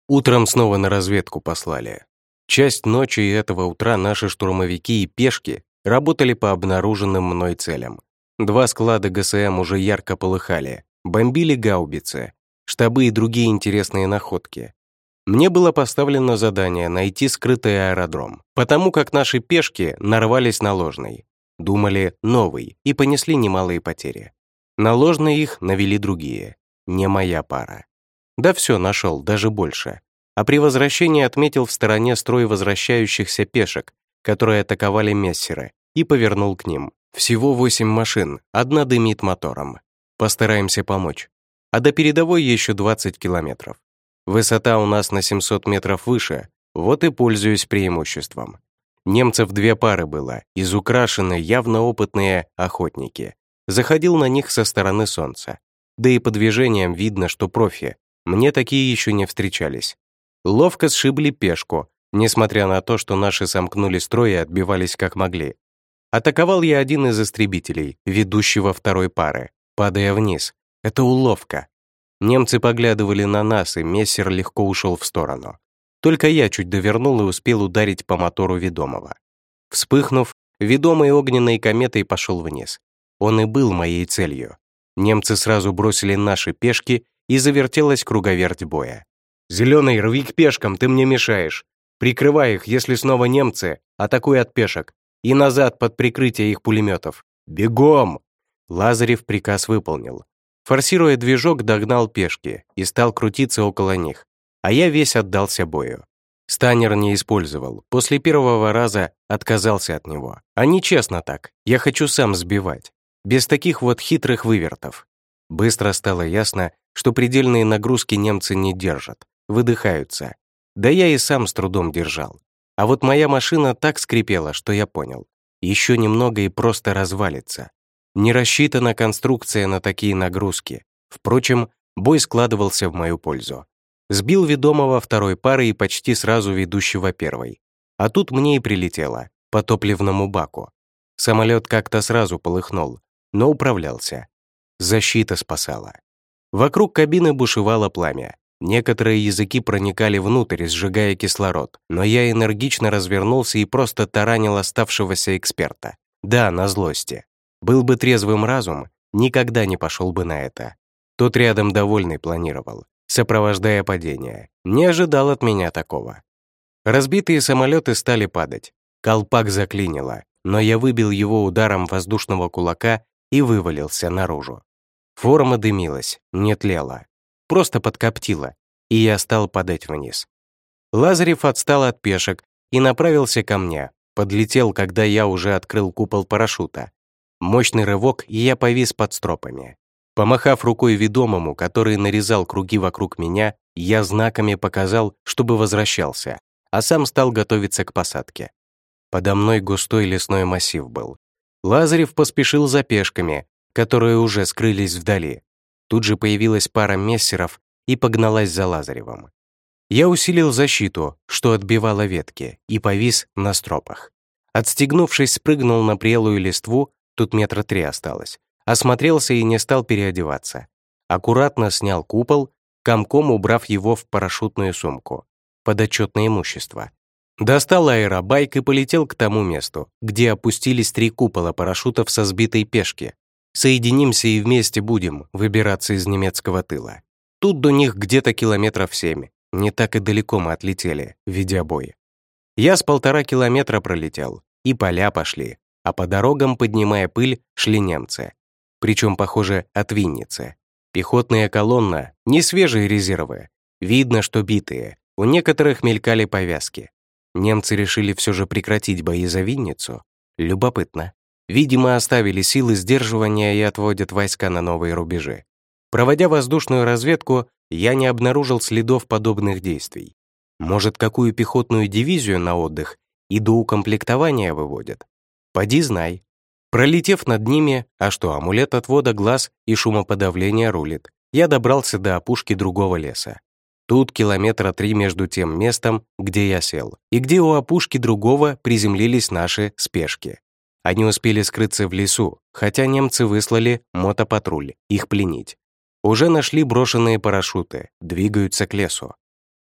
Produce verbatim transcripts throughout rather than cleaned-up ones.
Утром снова на разведку послали. Часть ночи и этого утра наши штурмовики и пешки работали по обнаруженным мной целям. Два склада ГСМ уже ярко полыхали, бомбили гаубицы, штабы и другие интересные находки. Мне было поставлено задание найти скрытый аэродром, потому как наши пешки нарвались на ложный. Думали новый и понесли немалые потери. На ложный их навели другие. Не моя пара. Да все, нашел, даже больше. А при возвращении отметил в стороне строй возвращающихся пешек, которые атаковали мессеры, и повернул к ним. Всего восемь машин, одна дымит мотором. Постараемся помочь. А до передовой еще двадцать километров. Высота у нас на семьсот метров выше, вот и пользуюсь преимуществом. Немцев две пары было, изукрашенные, явно опытные охотники. Заходил на них со стороны солнца. Да и по движениям видно, что профи. Мне такие еще не встречались. Ловко сшибли пешку, несмотря на то, что наши сомкнули строй и отбивались как могли. Атаковал я один из истребителей, ведущего второй пары, падая вниз. Это уловка. Немцы поглядывали на нас, и мессер легко ушел в сторону. Только я чуть довернул и успел ударить по мотору ведомого. Вспыхнув, ведомый огненной кометой пошел вниз. Он и был моей целью. Немцы сразу бросили наши пешки, и завертелась круговерть боя. «Зеленый, рви к пешкам, ты мне мешаешь. Прикрывай их, если снова немцы, атакуй от пешек. И назад под прикрытие их пулеметов. Бегом!» Лазарев приказ выполнил. Форсируя движок, догнал пешки и стал крутиться около них. А я весь отдался бою. Станер не использовал. После первого раза отказался от него. А нечестно так. Я хочу сам сбивать. Без таких вот хитрых вывертов. Быстро стало ясно, что предельные нагрузки немцы не держат, выдыхаются. Да я и сам с трудом держал. А вот моя машина так скрипела, что я понял. Еще немного и просто развалится. Не рассчитана конструкция на такие нагрузки. Впрочем, бой складывался в мою пользу. Сбил ведомого второй пары и почти сразу ведущего первой. А тут мне и прилетело, по топливному баку. Самолет как-то сразу полыхнул, но управлялся. Защита спасала. Вокруг кабины бушевало пламя. Некоторые языки проникали внутрь, сжигая кислород, но я энергично развернулся и просто таранил оставшегося эксперта. Да, на злости. Был бы трезвым разум, никогда не пошел бы на это. Тот рядом довольный планировал, сопровождая падение. Не ожидал от меня такого. Разбитые самолеты стали падать. Колпак заклинило, но я выбил его ударом воздушного кулака и вывалился наружу. Форма дымилась, не тлела. Просто подкоптила, и я стал падать вниз. Лазарев отстал от пешек и направился ко мне. Подлетел, когда я уже открыл купол парашюта. Мощный рывок, и я повис под стропами. Помахав рукой ведомому, который нарезал круги вокруг меня, я знаками показал, чтобы возвращался, а сам стал готовиться к посадке. Подо мной густой лесной массив был. Лазарев поспешил за пешками, которые уже скрылись вдали. Тут же появилась пара мессеров и погналась за Лазаревым. Я усилил защиту, что отбивало ветки, и повис на стропах. Отстегнувшись, спрыгнул на прелую листву, тут метра три осталось, осмотрелся и не стал переодеваться. Аккуратно снял купол, комком убрав его в парашютную сумку, под отчетное имущество. Достал аэробайк и полетел к тому месту, где опустились три купола парашютов со сбитой пешки. Соединимся и вместе будем выбираться из немецкого тыла. Тут до них где-то километров семь. Не так и далеко мы отлетели, ведя бой. Я с полтора километра пролетел, и поля пошли, а по дорогам, поднимая пыль, шли немцы. Причем, похоже, от Винницы. Пехотная колонна, не свежие резервы. Видно, что битые, у некоторых мелькали повязки. Немцы решили все же прекратить бои за Винницу. Любопытно. Видимо, оставили силы сдерживания и отводят войска на новые рубежи. Проводя воздушную разведку, я не обнаружил следов подобных действий. Может, какую пехотную дивизию на отдых и до укомплектования выводят? Поди знай. Пролетев над ними, а что, амулет отвода глаз и шумоподавления рулит, я добрался до опушки другого леса. Тут километра три между тем местом, где я сел, и где у опушки другого приземлились наши спешки. Они успели скрыться в лесу, хотя немцы выслали мотопатруль их пленить. Уже нашли брошенные парашюты, двигаются к лесу.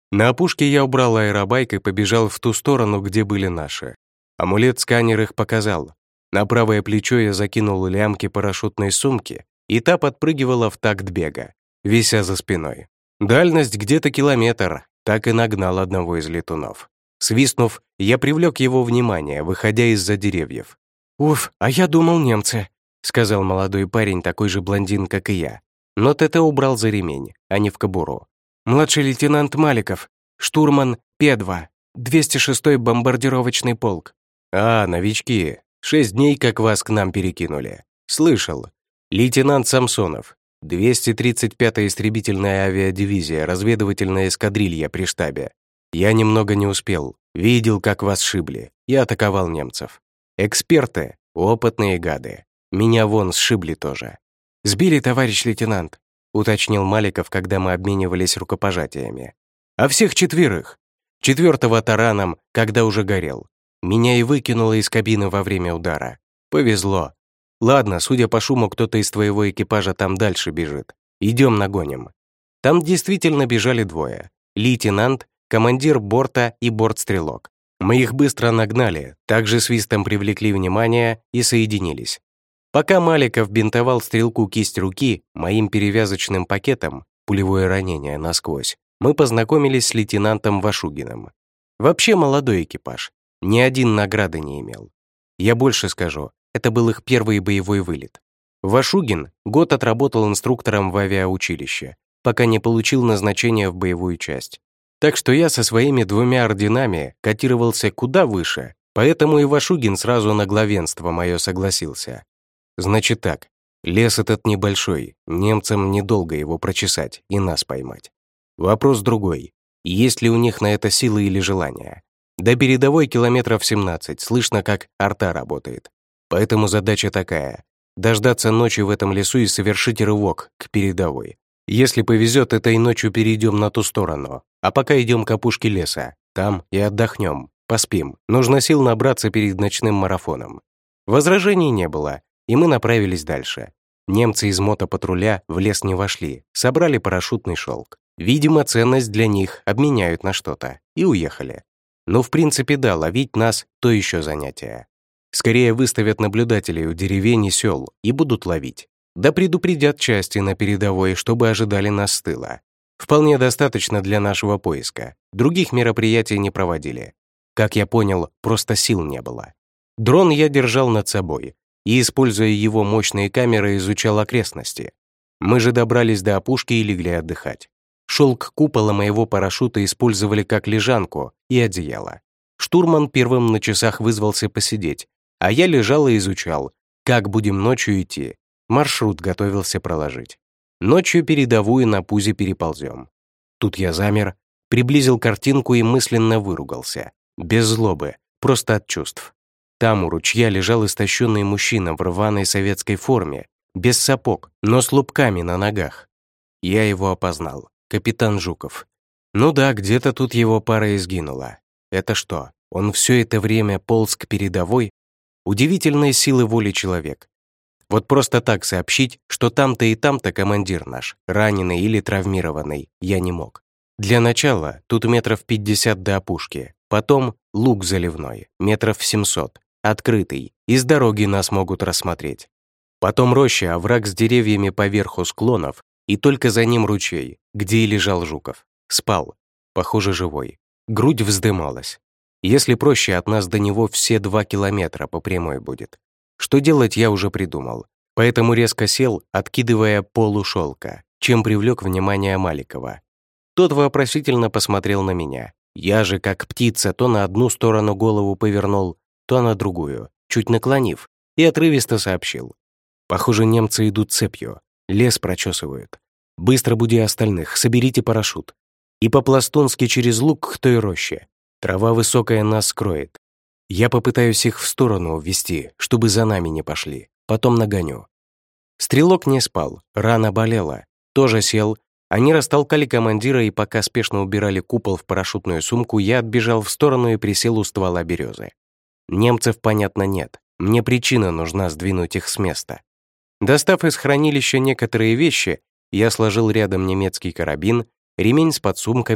На опушке я убрал аэробайк и побежал в ту сторону, где были наши. Амулет-сканер их показал. На правое плечо я закинул лямки парашютной сумки, и та подпрыгивала в такт бега, вися за спиной. Дальность где-то километр, так и нагнал одного из летунов. Свистнув, я привлек его внимание, выходя из-за деревьев. «Уф, а я думал, немцы», — сказал молодой парень, такой же блондин, как и я. Но ТТ убрал за ремень, а не в кобуру. «Младший лейтенант Маликов, штурман П-два, двести шестой бомбардировочный полк». «А, новички, шесть дней как вас к нам перекинули. Слышал. Лейтенант Самсонов, двести тридцать пятая истребительная авиадивизия, разведывательная эскадрилья при штабе. Я немного не успел, видел, как вас шибли, я атаковал немцев. Эксперты, опытные гады. Меня вон сшибли тоже». «Сбили, товарищ лейтенант», — уточнил Маликов, когда мы обменивались рукопожатиями. «А всех четверых. Четвертого тараном, когда уже горел. Меня и выкинуло из кабины во время удара. Повезло. Ладно, судя по шуму, кто-то из твоего экипажа там дальше бежит. Идем нагоним». Там действительно бежали двое. Лейтенант, командир борта и бортстрелок. Мы их быстро нагнали, также свистом привлекли внимание и соединились. Пока Маликов бинтовал стрелку кисть руки моим перевязочным пакетом, пулевое ранение насквозь, мы познакомились с лейтенантом Вашугиным. Вообще молодой экипаж, ни один награды не имел. Я больше скажу, это был их первый боевой вылет. Вашугин год отработал инструктором в авиаучилище, пока не получил назначение в боевую часть. Так что я со своими двумя орденами котировался куда выше, поэтому и Вашугин сразу на главенство мое согласился. Значит так, лес этот небольшой, немцам недолго его прочесать и нас поймать. Вопрос другой, есть ли у них на это силы или желание? До передовой километров семнадцать, слышно, как арта работает. Поэтому задача такая — дождаться ночи в этом лесу и совершить рывок к передовой. Если повезет, этой ночью перейдем на ту сторону, а пока идем к опушке леса, там и отдохнем, поспим. Нужно сил набраться перед ночным марафоном. Возражений не было, и мы направились дальше. Немцы из мотопатруля в лес не вошли, собрали парашютный шелк. Видимо, ценность для них обменяют на что-то, и уехали. Но в принципе да, ловить нас — то еще занятие. Скорее выставят наблюдателей у деревень и сел и будут ловить. Да предупредят части на передовой, чтобы ожидали нас с тыла. Вполне достаточно для нашего поиска. Других мероприятий не проводили. Как я понял, просто сил не было. Дрон я держал над собой и, используя его мощные камеры, изучал окрестности. Мы же добрались до опушки и легли отдыхать. Шелк купола моего парашюта использовали как лежанку и одеяло. Штурман первым на часах вызвался посидеть, а я лежал и изучал, как будем ночью идти. Маршрут готовился проложить. Ночью передовую на пузе переползем. Тут я замер, приблизил картинку и мысленно выругался. Без злобы, просто от чувств. Там у ручья лежал истощенный мужчина в рваной советской форме, без сапог, но с лупками на ногах. Я его опознал. Капитан Жуков. Ну да, где-то тут его пара и сгинула. Это что, он все это время полз к передовой? Удивительные силы воли человек. Вот просто так сообщить, что там-то и там-то командир наш, раненый или травмированный, я не мог. Для начала тут метров пятьдесят до опушки, потом луг заливной, метров семьсот, открытый, из дороги нас могут рассмотреть. Потом роща, овраг с деревьями поверху склонов, и только за ним ручей, где и лежал Жуков. Спал, похоже, живой. Грудь вздымалась. Если проще, от нас до него все два километра по прямой будет. Что делать, я уже придумал. Поэтому резко сел, откидывая полу шелка, чем привлек внимание Маликова. Тот вопросительно посмотрел на меня. Я же, как птица, то на одну сторону голову повернул, то на другую, чуть наклонив, и отрывисто сообщил. Похоже, немцы идут цепью. Лес прочесывают. Быстро буди остальных, соберите парашют. И по-пластунски через луг к той роще. Трава высокая нас скроет. Я попытаюсь их в сторону увести, чтобы за нами не пошли. Потом нагоню. Стрелок не спал, рана болела. Тоже сел. Они растолкали командира, и пока спешно убирали купол в парашютную сумку, я отбежал в сторону и присел у ствола березы. Немцев, понятно, нет. Мне причина нужна сдвинуть их с места. Достав из хранилища некоторые вещи, я сложил рядом немецкий карабин, ремень с подсумками,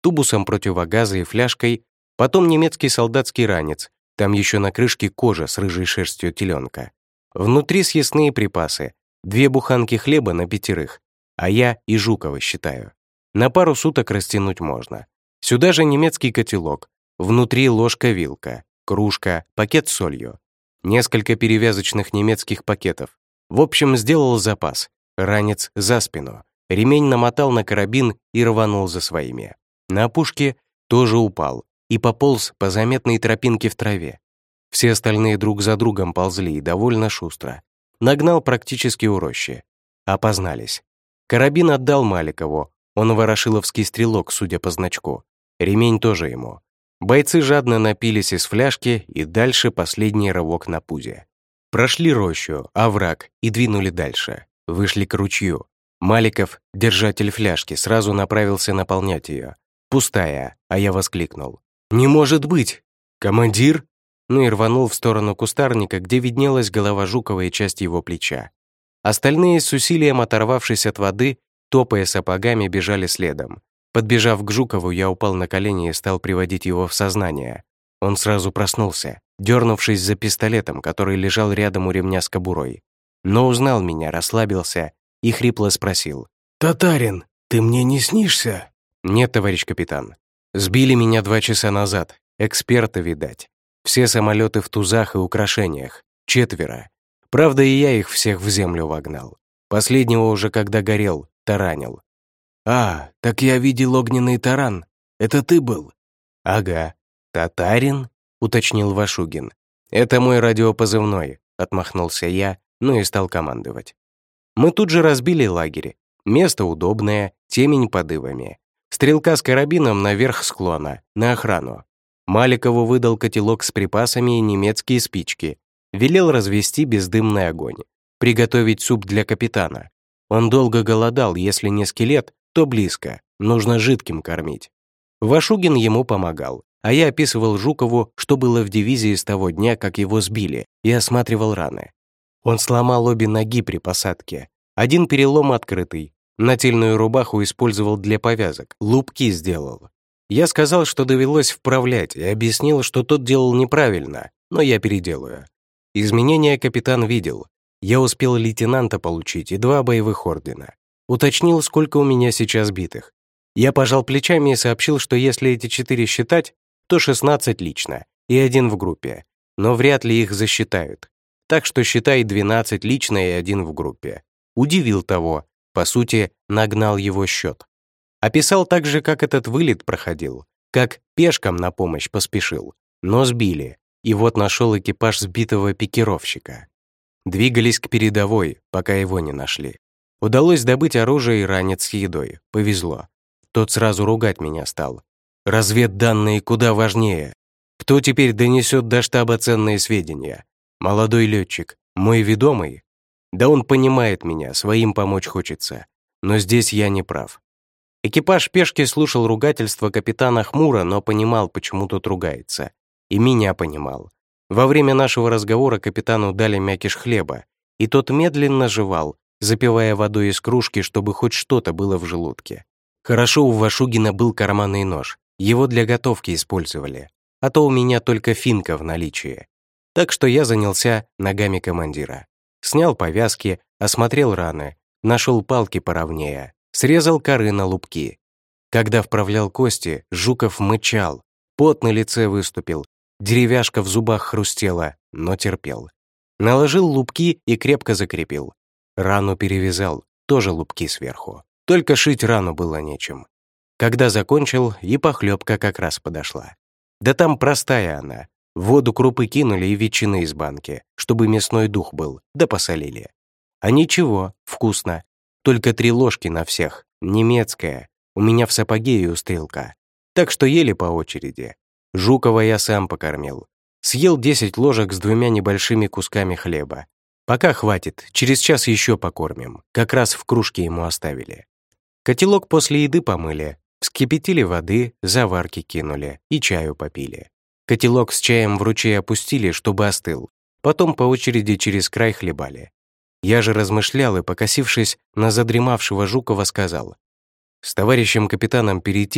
тубусом противогаза и фляжкой, потом немецкий солдатский ранец, там еще на крышке кожа с рыжей шерстью теленка. Внутри съестные припасы, две буханки хлеба на пятерых, а я и Жукова считаю. На пару суток растянуть можно. Сюда же немецкий котелок, внутри ложка-вилка, кружка, пакет с солью. Несколько перевязочных немецких пакетов. В общем, сделал запас. Ранец за спину. Ремень намотал на карабин и рванул за своими. На опушке тоже упал и пополз по заметной тропинке в траве. Все остальные друг за другом ползли и довольно шустро. Нагнал практически у рощи. Опознались. Карабин отдал Маликову. Он ворошиловский стрелок, судя по значку. Ремень тоже ему. Бойцы жадно напились из фляжки, и дальше последний рывок на пузе. Прошли рощу, овраг и двинули дальше. Вышли к ручью. Маликов, держатель фляжки, сразу направился наполнять ее. Пустая, а я воскликнул. «Не может быть! Командир!» Ну и рванул в сторону кустарника, где виднелась голова Жукова и часть его плеча. Остальные, с усилием оторвавшись от воды, топая сапогами, бежали следом. Подбежав к Жукову, я упал на колени и стал приводить его в сознание. Он сразу проснулся, дернувшись за пистолетом, который лежал рядом у ремня с кобурой. Но узнал меня, расслабился и хрипло спросил. «Татарин, ты мне не снишься?» «Нет, товарищ капитан. Сбили меня два часа назад. Эксперты, видать. Все самолеты в тузах и украшениях. Четверо. Правда, и я их всех в землю вогнал. Последнего уже когда горел, таранил». «А, так я видел огненный таран. Это ты был?» «Ага. Татарин?» — уточнил Вашугин. «Это мой радиопозывной», — отмахнулся я, ну и стал командовать. Мы тут же разбили лагерь. Место удобное, темень под ивами. Стрелка с карабином наверх склона, на охрану. Маликову выдал котелок с припасами и немецкие спички. Велел развести бездымный огонь. Приготовить суп для капитана. Он долго голодал, если не скелет, то близко, нужно жидким кормить. Вашугин ему помогал, а я описывал Жукову, что было в дивизии с того дня, как его сбили, и осматривал раны. Он сломал обе ноги при посадке. Один перелом открытый. Нательную рубаху использовал для повязок, лупки сделал. Я сказал, что довелось вправлять, и объяснил, что тот делал неправильно, но я переделаю. Изменения капитан видел. Я успел лейтенанта получить и два боевых ордена. Уточнил, сколько у меня сейчас битых. Я пожал плечами и сообщил, что если эти четыре считать, то шестнадцать лично и один в группе, но вряд ли их засчитают. Так что считай двенадцать лично и один в группе. Удивил того, по сути, нагнал его счет. Описал также, как этот вылет проходил, как пешком на помощь поспешил, но сбили, и вот нашел экипаж сбитого пикировщика. Двигались к передовой, пока его не нашли. Удалось добыть оружие и ранец с едой. Повезло. Тот сразу ругать меня стал. Разведданные куда важнее. Кто теперь донесет до штаба ценные сведения? Молодой летчик, мой ведомый? Да он понимает меня, своим помочь хочется. Но здесь я не прав. Экипаж пешки слушал ругательство капитана хмуро, но понимал, почему тот ругается. И меня понимал. Во время нашего разговора капитану дали мякиш хлеба, и тот медленно жевал, запивая водой из кружки, чтобы хоть что-то было в желудке. Хорошо, у Вашугина был карманный нож, его для готовки использовали, а то у меня только финка в наличии. Так что я занялся ногами командира. Снял повязки, осмотрел раны, нашел палки поровнее, срезал коры на лупки. Когда вправлял кости, Жуков мычал, пот на лице выступил, деревяшка в зубах хрустела, но терпел. Наложил лупки и крепко закрепил. Рану перевязал, тоже лупки сверху. Только шить рану было нечем. Когда закончил, и похлебка как раз подошла. Да там простая она. В воду крупы кинули и ветчины из банки, чтобы мясной дух был, да посолили. А ничего, вкусно. Только три ложки на всех, немецкая. У меня в сапоге и у стрелка. Так что ели по очереди. Жукова я сам покормил. Съел десять ложек с двумя небольшими кусками хлеба. Пока хватит, через час еще покормим. Как раз в кружке ему оставили. Котелок после еды помыли, вскипятили воды, заварки кинули и чаю попили. Котелок с чаем в ручей опустили, чтобы остыл. Потом по очереди через край хлебали. Я же размышлял и, покосившись на задремавшего Жукова, сказал: «С товарищем капитаном перейти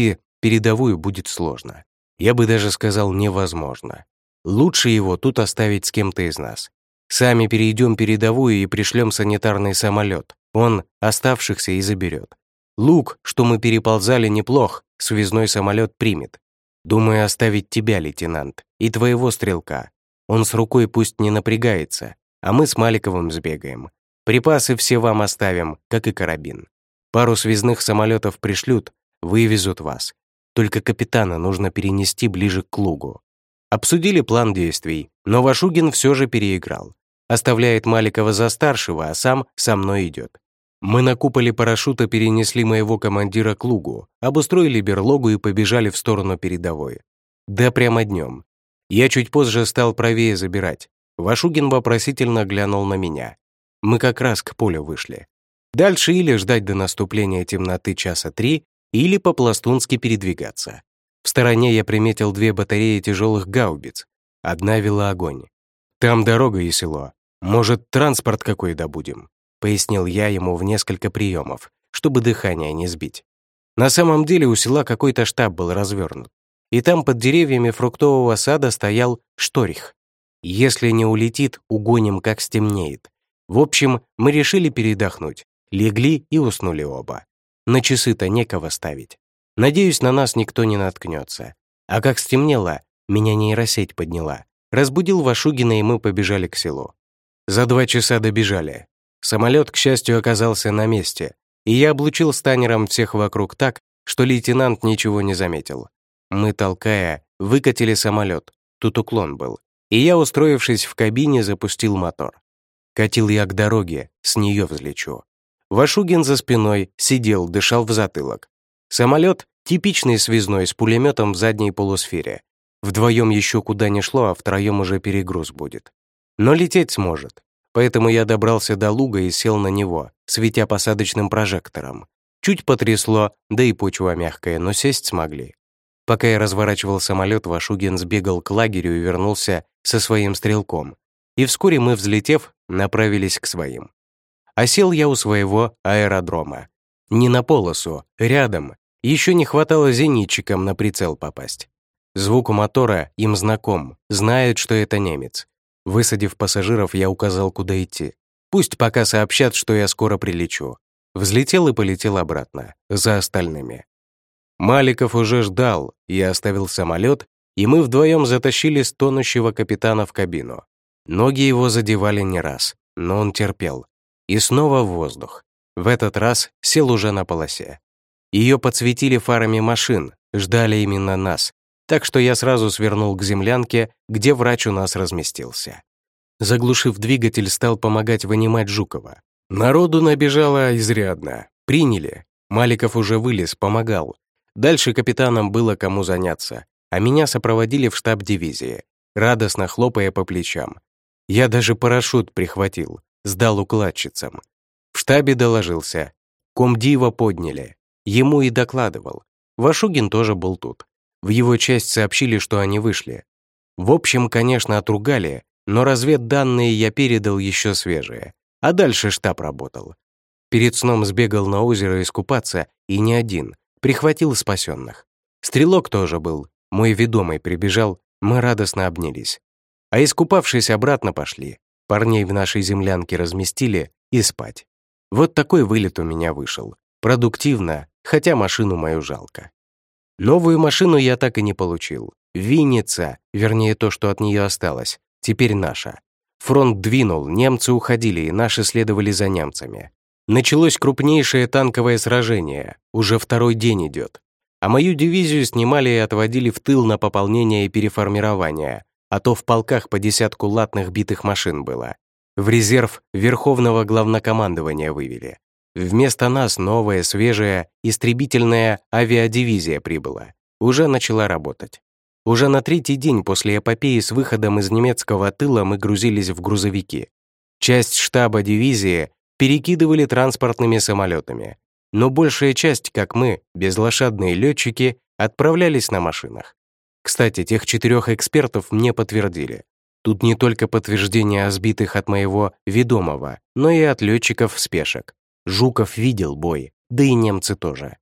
передовую будет сложно. Я бы даже сказал, невозможно. Лучше его тут оставить с кем-то из нас. Сами перейдем передовую и пришлем санитарный самолет. Он оставшихся и заберет. Луг, что мы переползали, неплох, связной самолет примет. Думаю, оставить тебя, лейтенант, и твоего стрелка. Он с рукой пусть не напрягается, а мы с Маликовым сбегаем. Припасы все вам оставим, как и карабин. Пару связных самолетов пришлют, вывезут вас. Только капитана нужно перенести ближе к Лугу. Обсудили план действий, но Вашугин все же переиграл. Оставляет Маликова за старшего, а сам со мной идет. Мы на куполе парашюта перенесли моего командира к Лугу, обустроили берлогу и побежали в сторону передовой. Да прямо днем. Я чуть позже стал правее забирать. Вашугин вопросительно глянул на меня. Мы как раз к полю вышли. Дальше или ждать до наступления темноты часа три, или по-пластунски передвигаться. В стороне я приметил две батареи тяжелых гаубиц. Одна вела огонь. «Там дорога и село. Может, транспорт какой добудем?» Пояснил я ему в несколько приемов, чтобы дыхание не сбить. На самом деле у села какой-то штаб был развернут. И там под деревьями фруктового сада стоял шторих. Если не улетит, угоним, как стемнеет. В общем, мы решили передохнуть. Легли и уснули оба. На часы-то некого ставить. Надеюсь, на нас никто не наткнется. А как стемнело, меня нейросеть подняла. Разбудил Вашугина, и мы побежали к селу. За два часа добежали. Самолет, к счастью, оказался на месте, и я облучил станером всех вокруг так, что лейтенант ничего не заметил. Мы, толкая, выкатили самолет, тут уклон был, и я, устроившись в кабине, запустил мотор. Катил я к дороге, с нее взлечу. Вашугин за спиной сидел, дышал в затылок. Самолет типичный связной с пулеметом в задней полусфере. Вдвоем еще куда не шло, а втроем уже перегруз будет. Но лететь сможет. Поэтому я добрался до луга и сел на него, светя посадочным прожектором. Чуть потрясло, да и почва мягкая, но сесть смогли. Пока я разворачивал самолет, Вашугин сбегал к лагерю и вернулся со своим стрелком. И вскоре мы, взлетев, направились к своим. А сел я у своего аэродрома. Не на полосу, рядом. Еще не хватало зенитчикам на прицел попасть. Звук у мотора им знаком, знают, что это немец. Высадив пассажиров, я указал, куда идти. Пусть пока сообщат, что я скоро прилечу. Взлетел и полетел обратно, за остальными. Маликов уже ждал, я оставил самолет, и мы вдвоем затащили стонущего капитана в кабину. Ноги его задевали не раз, но он терпел. И снова в воздух. В этот раз сел уже на полосе. Ее подсветили фарами машин, ждали именно нас, так что я сразу свернул к землянке, где врач у нас разместился. Заглушив двигатель, стал помогать вынимать Жукова. Народу набежало изрядно. Приняли. Маликов уже вылез, помогал. Дальше капитаном было кому заняться, а меня сопроводили в штаб дивизии, радостно хлопая по плечам. Я даже парашют прихватил, сдал укладчицам. В штабе доложился. Комдива подняли. Ему и докладывал. Вашугин тоже был тут. В его часть сообщили, что они вышли. В общем, конечно, отругали, но разведданные я передал еще свежие. А дальше штаб работал. Перед сном сбегал на озеро искупаться, и не один. Прихватил спасенных. Стрелок тоже был. Мой ведомый прибежал, мы радостно обнялись. А искупавшись, обратно пошли. Парней в нашей землянке разместили и спать. Вот такой вылет у меня вышел. Продуктивно, хотя машину мою жалко. Новую машину я так и не получил. Винница, вернее то, что от нее осталось, теперь наша. Фронт двинул, немцы уходили, и наши следовали за немцами. Началось крупнейшее танковое сражение, уже второй день идет. А мою дивизию снимали и отводили в тыл на пополнение и переформирование, а то в полках по десятку латных битых машин было. В резерв Верховного Главнокомандования вывели. Вместо нас новая, свежая, истребительная авиадивизия прибыла. Уже начала работать. Уже на третий день после эпопеи с выходом из немецкого тыла мы грузились в грузовики. Часть штаба дивизии перекидывали транспортными самолетами, но большая часть, как мы, безлошадные летчики, отправлялись на машинах. Кстати, тех четырех экспертов мне подтвердили. Тут не только подтверждение о сбитых от моего ведомого, но и от летчиков спешек. Жуков видел бой, да и немцы тоже.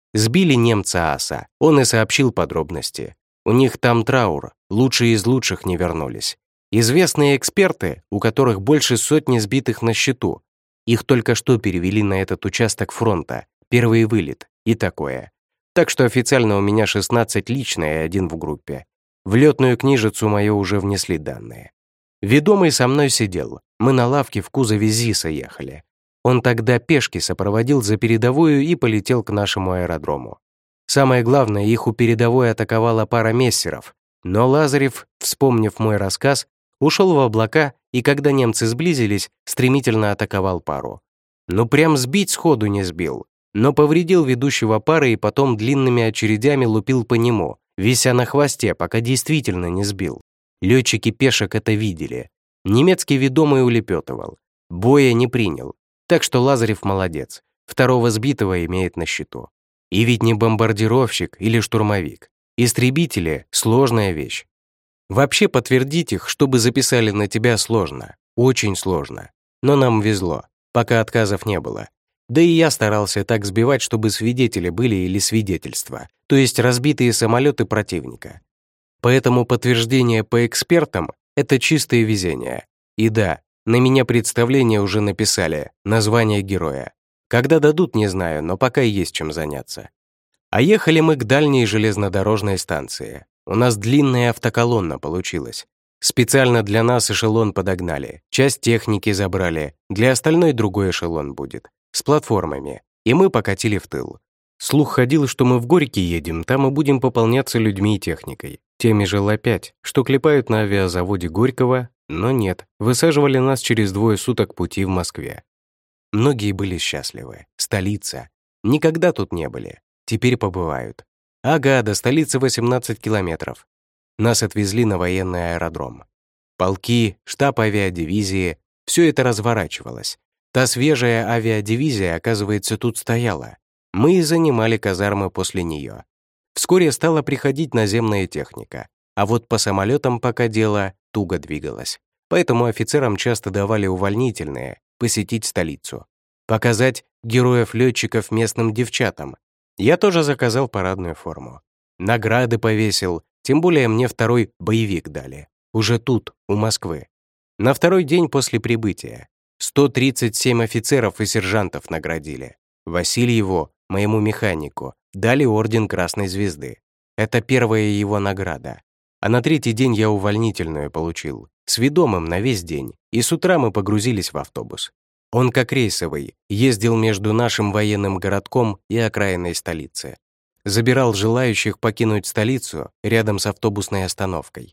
Сбили немца аса, он и сообщил подробности. У них там траур, лучшие из лучших не вернулись. Известные эксперты, у которых больше сотни сбитых на счету. Их только что перевели на этот участок фронта, первый вылет и такое. Так что официально у меня шестнадцать лично и один в группе. В летную книжицу мою уже внесли данные. Ведомый со мной сидел, мы на лавке в кузове ЗИСа ехали. Он тогда пешки сопроводил за передовую и полетел к нашему аэродрому. Самое главное, их у передовой атаковала пара мессеров, но Лазарев, вспомнив мой рассказ, ушел в облака и, когда немцы сблизились, стремительно атаковал пару. Ну прям сбить сходу не сбил, но повредил ведущего пары и потом длинными очередями лупил по нему, вися на хвосте, пока действительно не сбил. Летчики пешек это видели. Немецкий ведомый улепетывал. Боя не принял. Так что Лазарев молодец. Второго сбитого имеет на счету. И ведь не бомбардировщик или штурмовик. Истребители — сложная вещь. Вообще подтвердить их, чтобы записали на тебя, сложно. Очень сложно. Но нам везло, пока отказов не было. Да и я старался так сбивать, чтобы свидетели были или свидетельства, то есть разбитые самолеты противника. Поэтому подтверждение по экспертам — это чистое везение. И да, на меня представление уже написали, название героя. Когда дадут, не знаю, но пока есть чем заняться. А ехали мы к дальней железнодорожной станции. У нас длинная автоколонна получилась. Специально для нас эшелон подогнали, часть техники забрали, для остальной другой эшелон будет, с платформами, и мы покатили в тыл. Слух ходил, что мы в Горький едем, там и будем пополняться людьми и техникой, теми же Ла пять, что клепают на авиазаводе Горького, но нет, высаживали нас через двое суток пути в Москве. Многие были счастливы. Столица. Никогда тут не были. Теперь побывают. Ага, до столицы восемнадцать километров. Нас отвезли на военный аэродром. Полки, штаб авиадивизии — все это разворачивалось. Та свежая авиадивизия, оказывается, тут стояла. Мы и занимали казармы после нее. Вскоре стала приходить наземная техника, а вот по самолетам пока дело туго двигалось. Поэтому офицерам часто давали увольнительные посетить столицу, показать героев-летчиков местным девчатам. Я тоже заказал парадную форму. Награды повесил, тем более мне второй боевик дали. Уже тут, у Москвы. На второй день после прибытия. сто тридцать семь офицеров и сержантов наградили. Васильеву, моему механику, дали орден Красной Звезды. Это первая его награда. А на третий день я увольнительную получил, с ведомым на весь день, и с утра мы погрузились в автобус. Он как рейсовый, ездил между нашим военным городком и окраиной столицы. Забирал желающих покинуть столицу рядом с автобусной остановкой.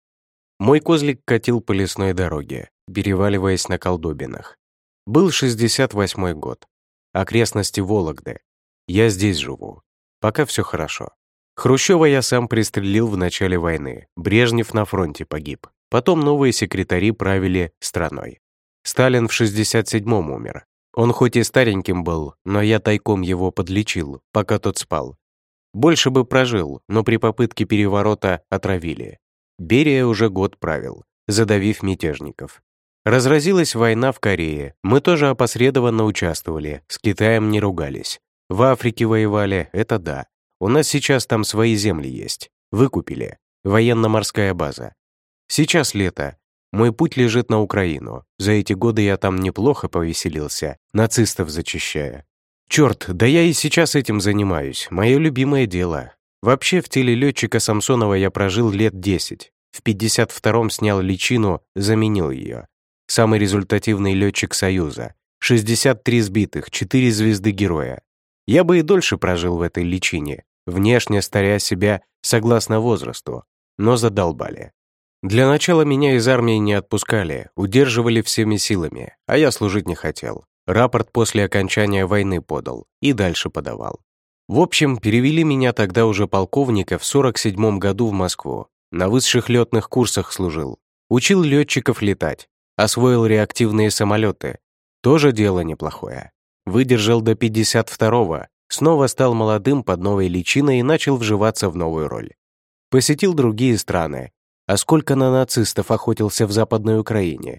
Мой козлик катил по лесной дороге, переваливаясь на колдобинах. Был шестьдесят восьмой год. Окрестности Вологды. Я здесь живу. Пока все хорошо. Хрущева я сам пристрелил в начале войны. Брежнев на фронте погиб. Потом новые секретари правили страной. Сталин в шестьдесят седьмом умер. Он хоть и стареньким был, но я тайком его подлечил, пока тот спал. Больше бы прожил, но при попытке переворота отравили. Берия уже год правил, задавив мятежников. Разразилась война в Корее. Мы тоже опосредованно участвовали, с Китаем не ругались. В Африке воевали, это да. У нас сейчас там свои земли есть. Выкупили. Военно-морская база. Сейчас лето. Мой путь лежит на Украину. За эти годы я там неплохо повеселился, нацистов зачищая. Черт, да я и сейчас этим занимаюсь. Мое любимое дело. Вообще, в теле летчика Самсонова я прожил лет десять. В пятьдесят втором снял личину, заменил ее. Самый результативный летчик Союза. шестьдесят три сбитых, четыре звезды героя. Я бы и дольше прожил в этой личине, внешне старя себя согласно возрасту, но задолбали. Для начала меня из армии не отпускали, удерживали всеми силами, а я служить не хотел. Рапорт после окончания войны подал и дальше подавал. В общем, перевели меня тогда уже полковника в сорок седьмом году в Москву. На высших летных курсах служил. Учил летчиков летать. Освоил реактивные самолеты. Тоже дело неплохое. Выдержал до пятьдесят второго, снова стал молодым под новой личиной и начал вживаться в новую роль. Посетил другие страны. А сколько на нацистов охотился в Западной Украине?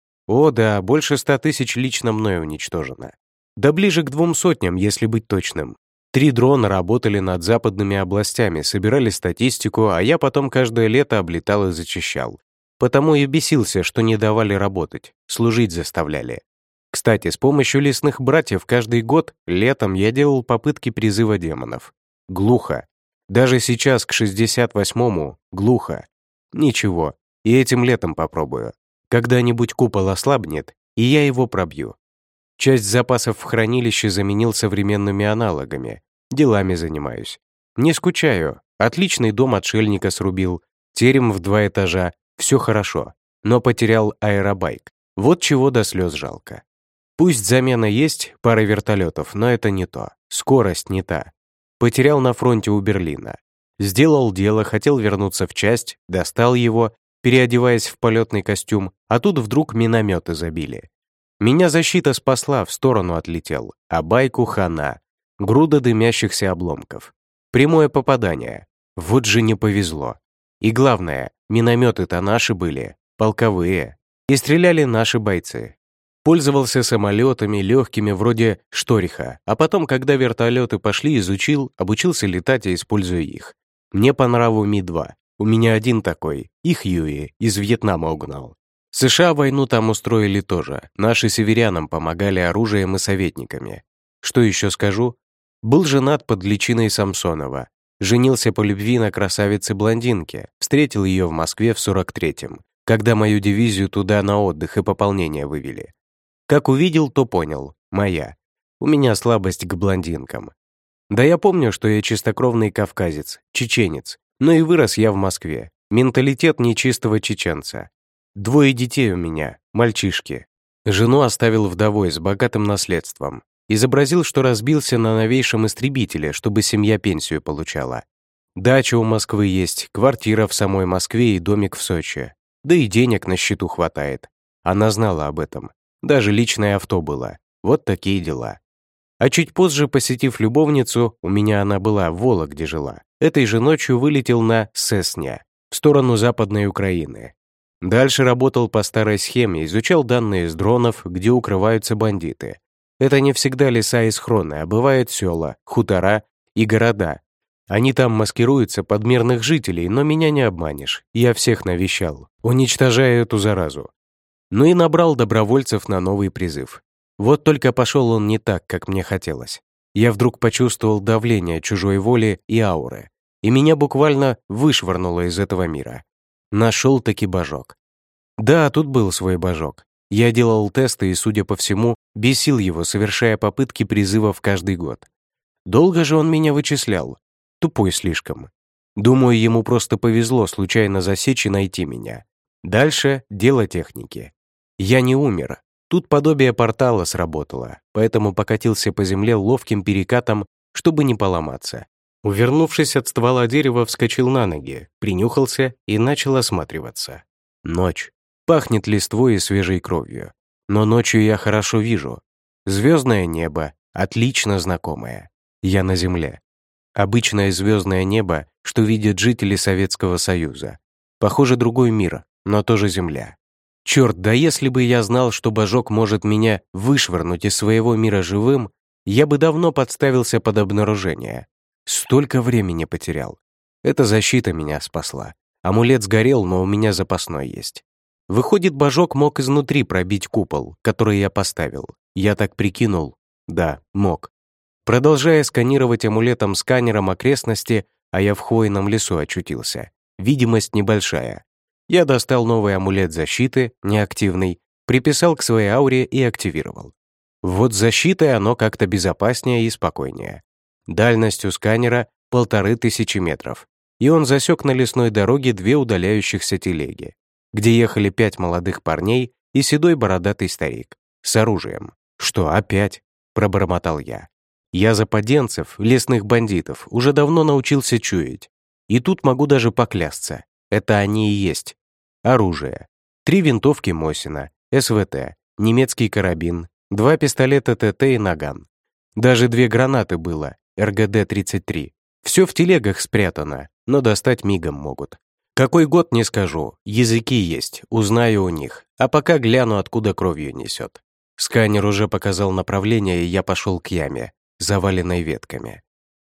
О да, больше ста тысяч лично мной уничтожено. Да ближе к двум сотням, если быть точным. Три дрона работали над западными областями, собирали статистику, а я потом каждое лето облетал и зачищал. Потому и бесился, что не давали работать, служить заставляли. Кстати, с помощью лесных братьев каждый год летом я делал попытки призыва демонов. Глухо. Даже сейчас, к шестьдесят восьмому, глухо. Ничего, и этим летом попробую. Когда-нибудь купол ослабнет, и я его пробью. Часть запасов в хранилище заменил современными аналогами. Делами занимаюсь. Не скучаю. Отличный дом отшельника срубил. Терем в два этажа. Все хорошо. Но потерял аэробайк. Вот чего до слез жалко. Пусть замена есть, пара вертолетов, но это не то. Скорость не та. Потерял на фронте у Берлина. Сделал дело, хотел вернуться в часть, достал его, переодеваясь в полетный костюм, а тут вдруг минометы забили. Меня защита спасла, в сторону отлетел, а байку хана. Груда дымящихся обломков. Прямое попадание. Вот же не повезло. И главное, минометы-то наши были, полковые. И стреляли наши бойцы. Пользовался самолетами, легкими, вроде Шториха, а потом, когда вертолеты пошли, изучил, обучился летать и используя их. Мне по нраву Ми два. У меня один такой, и Хьюи, из Вьетнама угнал. США войну там устроили тоже. Наши северянам помогали оружием и советниками. Что еще скажу? Был женат под личиной Самсонова. Женился по любви на красавице-блондинке. Встретил ее в Москве в сорок третьем, когда мою дивизию туда на отдых и пополнение вывели. Как увидел, то понял. Моя. У меня слабость к блондинкам. Да я помню, что я чистокровный кавказец, чеченец. Но и вырос я в Москве. Менталитет нечистого чеченца. Двое детей у меня, мальчишки. Жену оставил вдовой с богатым наследством. Изобразил, что разбился на новейшем истребителе, чтобы семья пенсию получала. Дача у Москвы есть, квартира в самой Москве и домик в Сочи. Да и денег на счету хватает. Она знала об этом. Даже личное авто было. Вот такие дела. А чуть позже, посетив любовницу, у меня она была в Вологде жила, этой же ночью вылетел на Сесня, в сторону Западной Украины. Дальше работал по старой схеме, изучал данные с дронов, где укрываются бандиты. Это не всегда леса и схроны, а бывают села, хутора и города. Они там маскируются под мирных жителей, но меня не обманешь. Я всех навещал, уничтожая эту заразу. Ну и набрал добровольцев на новый призыв. Вот только пошел он не так, как мне хотелось. Я вдруг почувствовал давление чужой воли и ауры, и меня буквально вышвырнуло из этого мира. Нашел таки божок. Да, тут был свой божок. Я делал тесты и, судя по всему, бесил его, совершая попытки призывов каждый год. Долго же он меня вычислял. Тупой слишком. Думаю, ему просто повезло случайно засечь и найти меня. Дальше дело техники. Я не умер. Тут подобие портала сработало, поэтому покатился по земле ловким перекатом, чтобы не поломаться. Увернувшись от ствола дерева, вскочил на ноги, принюхался и начал осматриваться. Ночь. Пахнет листвой и свежей кровью. Но ночью я хорошо вижу. Звездное небо, отлично знакомое. Я на земле. Обычное звездное небо, что видят жители Советского Союза. Похоже, другой мир, но тоже земля. Черт, да если бы я знал, что божок может меня вышвырнуть из своего мира живым, я бы давно подставился под обнаружение. Столько времени потерял. Эта защита меня спасла. Амулет сгорел, но у меня запасной есть. Выходит, божок мог изнутри пробить купол, который я поставил. Я так прикинул. Да, мог. Продолжая сканировать амулетом-сканером окрестности, а я в хвойном лесу очутился. Видимость небольшая. Я достал новый амулет защиты, неактивный, приписал к своей ауре и активировал. Вот с защитой оно как-то безопаснее и спокойнее. Дальность у сканера — полторы тысячи метров. И он засек на лесной дороге две удаляющихся телеги, где ехали пять молодых парней и седой бородатый старик. С оружием. «Что, опять?» — пробормотал я. Я западенцев, лесных бандитов, уже давно научился чуять. И тут могу даже поклясться. Это они и есть. Оружие. Три винтовки Мосина, СВТ, немецкий карабин, два пистолета ТТ и наган. Даже две гранаты было, РГД тридцать три. Все в телегах спрятано, но достать мигом могут. Какой год, не скажу, языки есть, узнаю у них, а пока гляну, откуда кровью несет. Сканер уже показал направление, и я пошел к яме, заваленной ветками.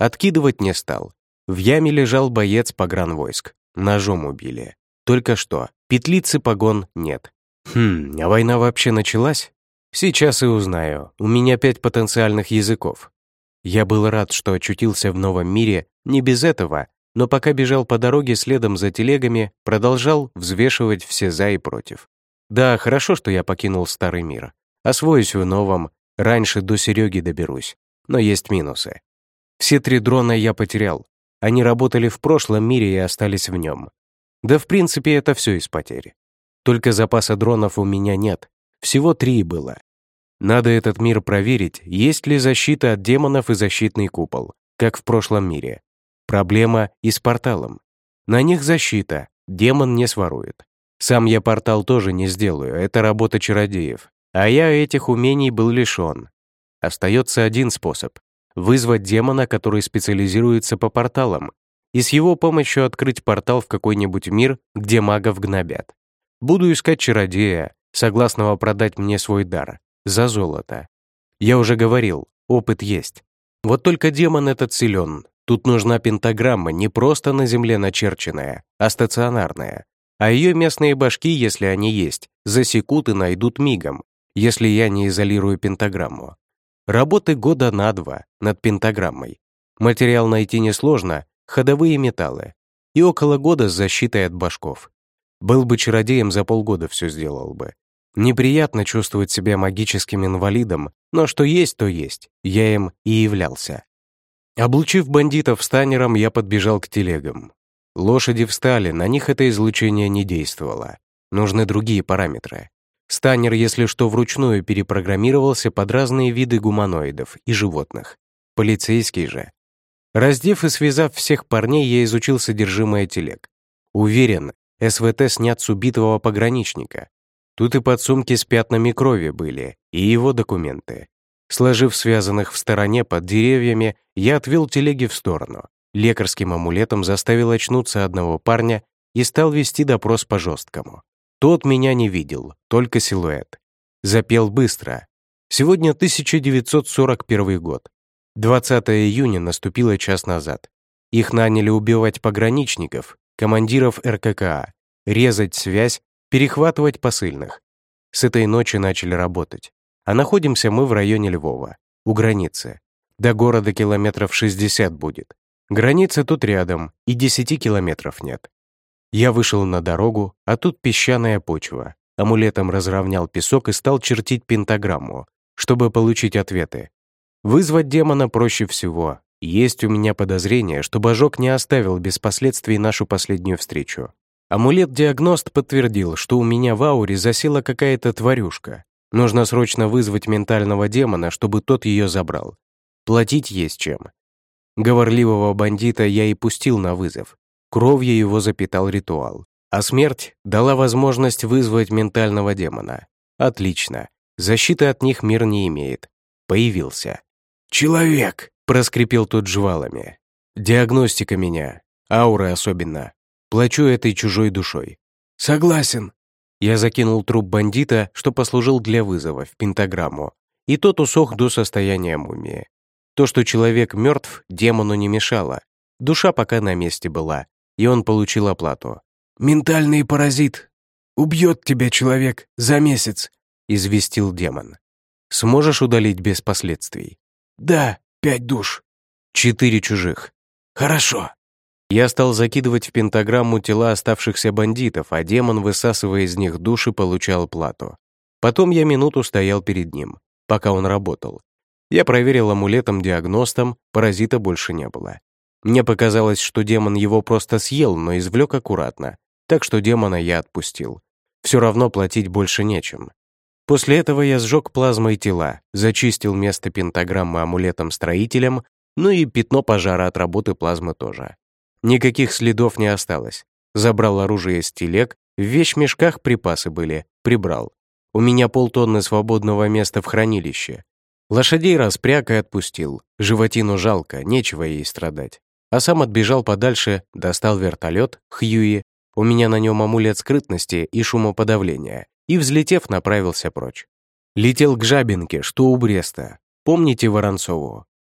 Откидывать не стал. В яме лежал боец погранвойск. Ножом убили. Только что. Петлицы погон нет. Хм, а война вообще началась? Сейчас и узнаю. У меня пять потенциальных языков. Я был рад, что очутился в новом мире, не без этого, но пока бежал по дороге следом за телегами, продолжал взвешивать все «за» и «против». Да, хорошо, что я покинул старый мир. Освоюсь в новом, раньше до Сереги доберусь. Но есть минусы. Все три дрона я потерял. Они работали в прошлом мире и остались в нем. Да, в принципе, это все из потерь. Только запаса дронов у меня нет. Всего три было. Надо этот мир проверить, есть ли защита от демонов и защитный купол, как в прошлом мире. Проблема и с порталом. На них защита, демон не сворует. Сам я портал тоже не сделаю, это работа чародеев. А я этих умений был лишён. Остается один способ — вызвать демона, который специализируется по порталам, и с его помощью открыть портал в какой-нибудь мир, где магов гнобят. Буду искать чародея, согласного продать мне свой дар, за золото. Я уже говорил, опыт есть. Вот только демон этот силен. Тут нужна пентаграмма, не просто на земле начерченная, а стационарная. А ее местные башки, если они есть, засекут и найдут мигом, если я не изолирую пентаграмму. Работы года на два над пентаграммой. Материал найти несложно, ходовые металлы. И около года с защитой от башков. Был бы чародеем, за полгода все сделал бы. Неприятно чувствовать себя магическим инвалидом, но что есть, то есть. Я им и являлся. Облучив бандитов станером, я подбежал к телегам. Лошади встали, на них это излучение не действовало. Нужны другие параметры. Станер, если что, вручную перепрограммировался под разные виды гуманоидов и животных. Полицейский же. Раздев и связав всех парней, я изучил содержимое телег. Уверен, СВТ снят с убитого пограничника. Тут и подсумки с пятнами крови были, и его документы. Сложив связанных в стороне под деревьями, я отвел телеги в сторону. Лекарским амулетом заставил очнуться одного парня и стал вести допрос по-жесткому. Тот меня не видел, только силуэт. Запел быстро. Сегодня тысяча девятьсот сорок первый год. двадцатого июня наступило час назад. Их наняли убивать пограничников, командиров эр ка ка а, резать связь, перехватывать посыльных. С этой ночи начали работать. А находимся мы в районе Львова, у границы. До города километров шестьдесят будет. Граница тут рядом, и десяти километров нет. Я вышел на дорогу, а тут песчаная почва. Амулетом разровнял песок и стал чертить пентаграмму, чтобы получить ответы. Вызвать демона проще всего. Есть у меня подозрение, что Божок не оставил без последствий нашу последнюю встречу. Амулет-диагност подтвердил, что у меня в ауре засела какая-то тварюшка. Нужно срочно вызвать ментального демона, чтобы тот ее забрал. Платить есть чем. Говорливого бандита я и пустил на вызов. Кровью его запитал ритуал. А смерть дала возможность вызвать ментального демона. Отлично. Защиты от них мир не имеет. Появился. «Человек!» — проскрипел тот жвалами. «Диагностика меня. Аура особенно. Плачу этой чужой душой». «Согласен». Я закинул труп бандита, что послужил для вызова, в пентаграмму, и тот усох до состояния мумии. То, что человек мертв, демону не мешало. Душа пока на месте была, и он получил оплату. «Ментальный паразит. Убьет тебя человек за месяц», — известил демон. «Сможешь удалить без последствий?» «Да, пять душ». «Четыре чужих». «Хорошо». Я стал закидывать в пентаграмму тела оставшихся бандитов, а демон, высасывая из них души, получал плату. Потом я минуту стоял перед ним, пока он работал. Я проверил амулетом-диагностом, паразита больше не было. Мне показалось, что демон его просто съел, но извлек аккуратно, так что демона я отпустил. Все равно платить больше нечем. После этого я сжег плазмой тела, зачистил место пентаграммы амулетом-строителем, ну и пятно пожара от работы плазмы тоже. Никаких следов не осталось. Забрал оружие из телег, в вещмешках припасы были, прибрал. У меня полтонны свободного места в хранилище. Лошадей распряг и отпустил. Животину жалко, нечего ей страдать. А сам отбежал подальше, достал вертолет, Хьюи, у меня на нем амулет скрытности и шумоподавления, и, взлетев, направился прочь. Летел к Жабинке, что у Бреста. Помните Воронцову?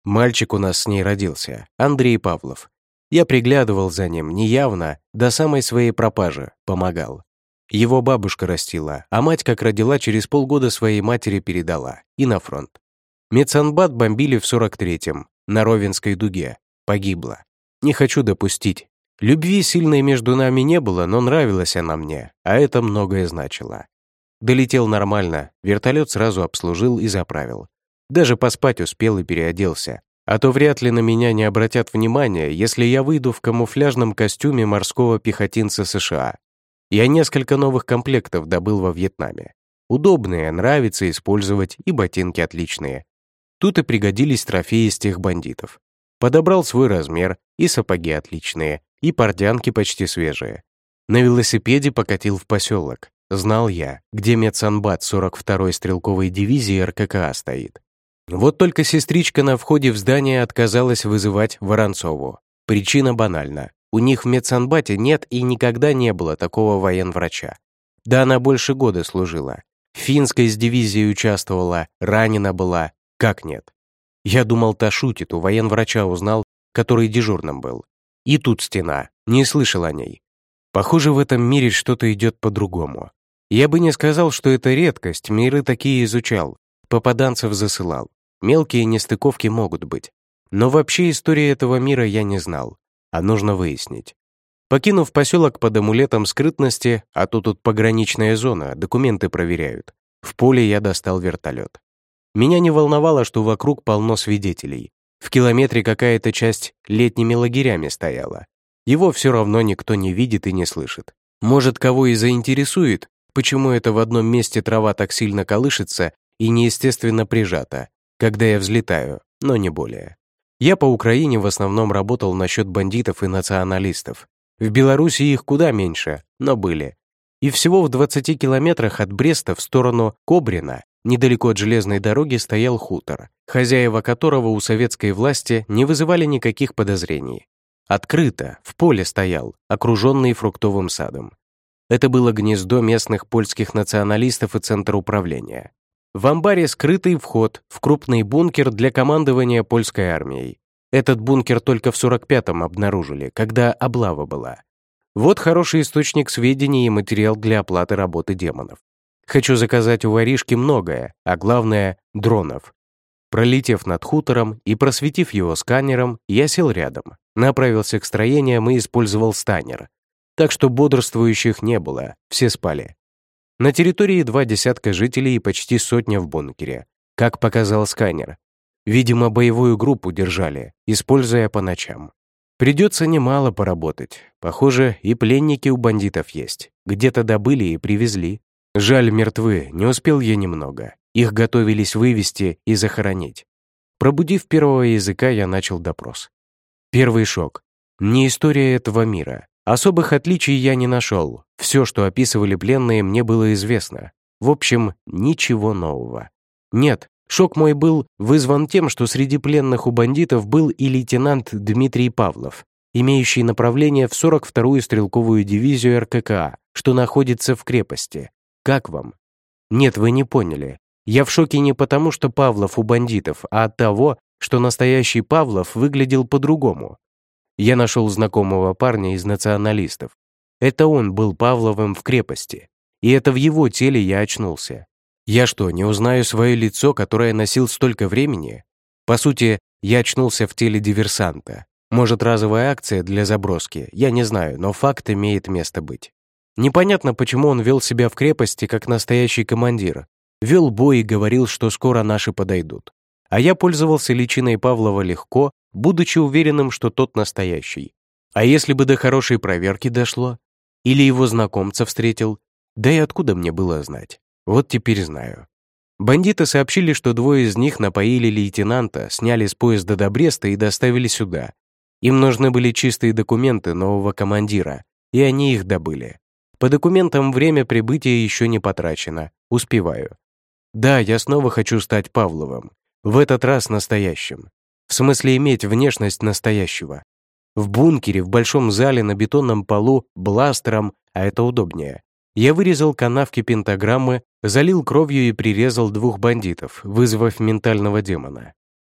Мальчик у нас с ней родился, Андрей Павлов. Я приглядывал за ним неявно, до самой своей пропажи, помогал. Его бабушка растила, а мать, как родила, через полгода своей матери передала. И на фронт. Медсанбат бомбили в сорок третьем, на Ровенской дуге. Погибла. Не хочу допустить. Любви сильной между нами не было, но нравилась она мне, а это многое значило. Долетел нормально, вертолет сразу обслужил и заправил. Даже поспать успел и переоделся. А то вряд ли на меня не обратят внимания, если я выйду в камуфляжном костюме морского пехотинца США. Я несколько новых комплектов добыл во Вьетнаме. Удобные, нравится использовать, и ботинки отличные. Тут и пригодились трофеи с тех бандитов. Подобрал свой размер, и сапоги отличные, и портянки почти свежие. На велосипеде покатил в поселок. Знал я, где медсанбат сорок второй стрелковой дивизии эр ка ка а стоит. Вот только сестричка на входе в здание отказалась вызывать Воронцову. Причина банальна. У них в медсанбате нет и никогда не было такого военврача. Да она больше года служила. В финской с дивизией участвовала, ранена была. Как нет? Я думал, та шутит, у военврача узнал, который дежурным был. И тут стена, не слышал о ней. Похоже, в этом мире что-то идет по-другому. Я бы не сказал, что это редкость, миры такие изучал, попаданцев засылал. Мелкие нестыковки могут быть. Но вообще истории этого мира я не знал, а нужно выяснить. Покинув поселок под амулетом скрытности, а то тут пограничная зона, документы проверяют, в поле я достал вертолет. Меня не волновало, что вокруг полно свидетелей. В километре какая-то часть летними лагерями стояла. Его все равно никто не видит и не слышит. Может, кого и заинтересует, почему это в одном месте трава так сильно колышется и неестественно прижата, когда я взлетаю, но не более. Я по Украине в основном работал насчет бандитов и националистов. В Беларуси их куда меньше, но были. И всего в двадцати километрах от Бреста в сторону Кобрина, недалеко от железной дороги, стоял хутор, хозяева которого у советской власти не вызывали никаких подозрений. Открыто, в поле стоял, окруженный фруктовым садом. Это было гнездо местных польских националистов и центр управления. В амбаре скрытый вход в крупный бункер для командования польской армией. Этот бункер только в сорок пятом обнаружили, когда облава была. Вот хороший источник сведений и материал для оплаты работы демонов. Хочу заказать у воришки многое, а главное — дронов. Пролетев над хутором и просветив его сканером, я сел рядом, направился к строениям и использовал станер. Так что бодрствующих не было, все спали. На территории два десятка жителей и почти сотня в бункере, как показал сканер. Видимо, боевую группу держали, используя по ночам. Придется немало поработать. Похоже, и пленники у бандитов есть. Где-то добыли и привезли. Жаль, мертвы, не успел я немного. Их готовились вывести и захоронить. Пробудив первого языка, я начал допрос. Первый шок. Не история этого мира. Особых отличий я не нашел. Все, что описывали пленные, мне было известно. В общем, ничего нового. Нет, шок мой был вызван тем, что среди пленных у бандитов был и лейтенант Дмитрий Павлов, имеющий направление в сорок вторую стрелковую дивизию эр ка ка а, что находится в крепости. Как вам? Нет, вы не поняли. Я в шоке не потому, что Павлов у бандитов, а от того, что настоящий Павлов выглядел по-другому. Я нашел знакомого парня из националистов. Это он был Павловым в крепости. И это в его теле я очнулся. Я что, не узнаю свое лицо, которое носил столько времени? По сути, я очнулся в теле диверсанта. Может, разовая акция для заброски, я не знаю, но факт имеет место быть. Непонятно, почему он вел себя в крепости как настоящий командир. Вел бой и говорил, что скоро наши подойдут. А я пользовался личиной Павлова легко, будучи уверенным, что тот настоящий. А если бы до хорошей проверки дошло? Или его знакомца встретил? Да и откуда мне было знать? Вот теперь знаю. Бандиты сообщили, что двое из них напоили лейтенанта, сняли с поезда до Бреста и доставили сюда. Им нужны были чистые документы нового командира, и они их добыли. По документам время прибытия еще не потрачено. Успеваю. Да, я снова хочу стать Павловым. В этот раз настоящим. В смысле иметь внешность настоящего. В бункере, в большом зале на бетонном полу, бластером, а это удобнее. Я вырезал канавки пентаграммы, залил кровью и прирезал двух бандитов, вызвав ментального демона.